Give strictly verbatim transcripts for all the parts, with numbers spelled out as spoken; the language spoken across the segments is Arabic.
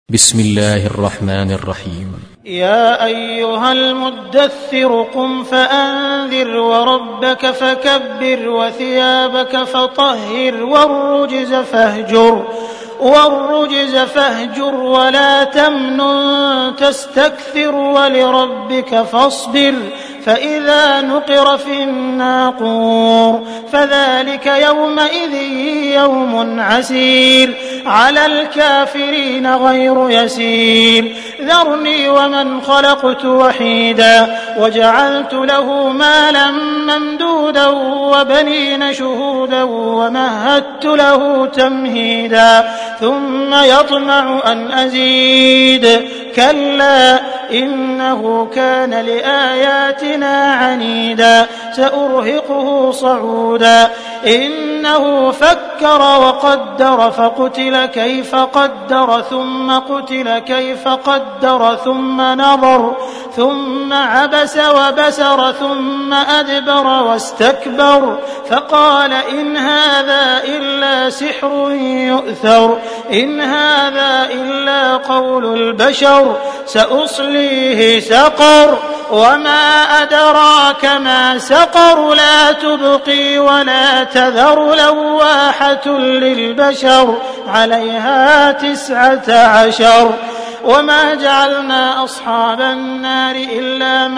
بسم الله الرحمن الرحيم. يا أيها المدثر قم فأنذر وربك فكبر وثيابك فطهر والرجز فاهجر والرجز فاهجر ولا تمنن تستكثر ولربك فاصبر فإذا نقر في الناقور فذلك يومئذ يوم عسير على الكافرين غير يسير ذرني ومن خلقت وحيدا وجعلت له مالا ممدودا وبنين شهودا ومهدت له تمهيدا ثم يطمع أن أزيد كلا إنه كان لآياتنا عنيدا سأرهقه صعودا إنه فكر وقدر فقتل كيف قدر ثم قتل كيف قدر ثم نظر ثم عبس وبسر ثم أدبر واستكبر فقال إن هذا إلا سحر يؤثر إن هذا إلا قول البشر سأصليه سقر وما أدراك ما سقر لا تبقي ولا تذر لواحة للبشر عليها تسعة عشر وما جعلنا أصحاب النار إلا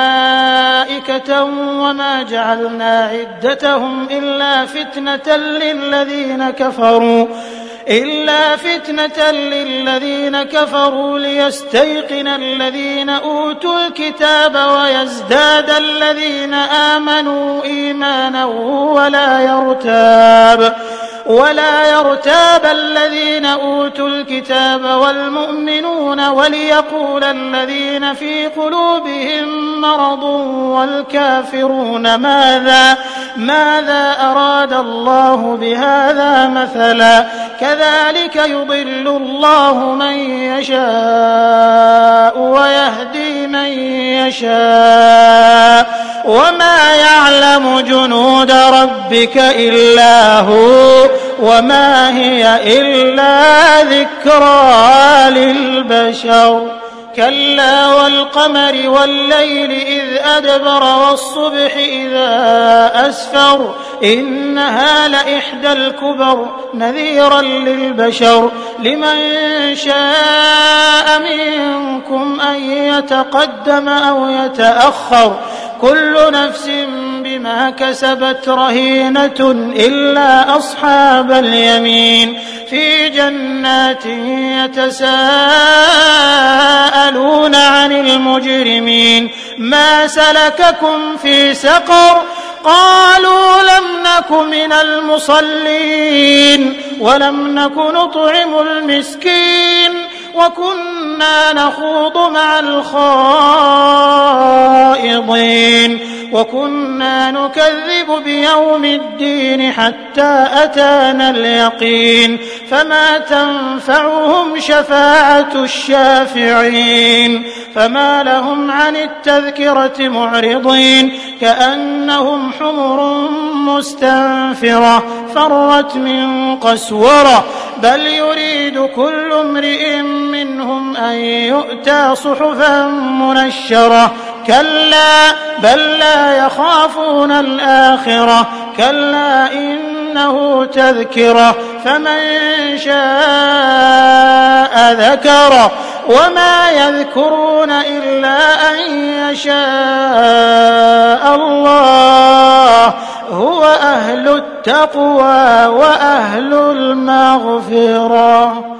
ملائكة وما جعلنا عدتهم إلا فتنة للذين كفروا إلا فتنة للذين كفروا ليستيقن الذين أوتوا الكتاب ويزداد الذين آمنوا إيمانا ولا يرتاب ولا يرتاب الذين أوتوا الكتاب والمؤمنون وليقول الذين في قلوبهم مرض والكافرون ماذا ماذا أراد الله بهذا مثلا كذلك يضل الله من يشاء ويهدي من يشاء وما يعلم جنود ربك إلا هو وما هي إلا ذكرى للبشر كلا والقمر والليل إذ أدبر والصبح إذا أسفر إنها لإحدى الكبر نذيرا للبشر لمن شاء منكم أن يتقدم أو يتأخر كل نفس بما كسبت رهينة إلا أصحاب اليمين في جنات يتساءلون عن المجرمين ما سلككم في سقر قالوا لم نك من المصلين ولم نك نطعم المسكين وكنا نخوض مع الخائضين وكنا نكذب بيوم الدين حتى أتانا اليقين فما تنفعهم شفاعة الشافعين فما لهم عن التذكرة معرضين كأنهم حمر مستنفرة فرت من قسورة بل يريد كل امرئ منهم أن يؤتى صحفا منشرة كلا بل لا يخافون الآخرة كلا إنه تذكرة فمن شاء ذكره وما يذكرون إلا أن يشاء الله هو أهل التقوى وأهل المغفرة.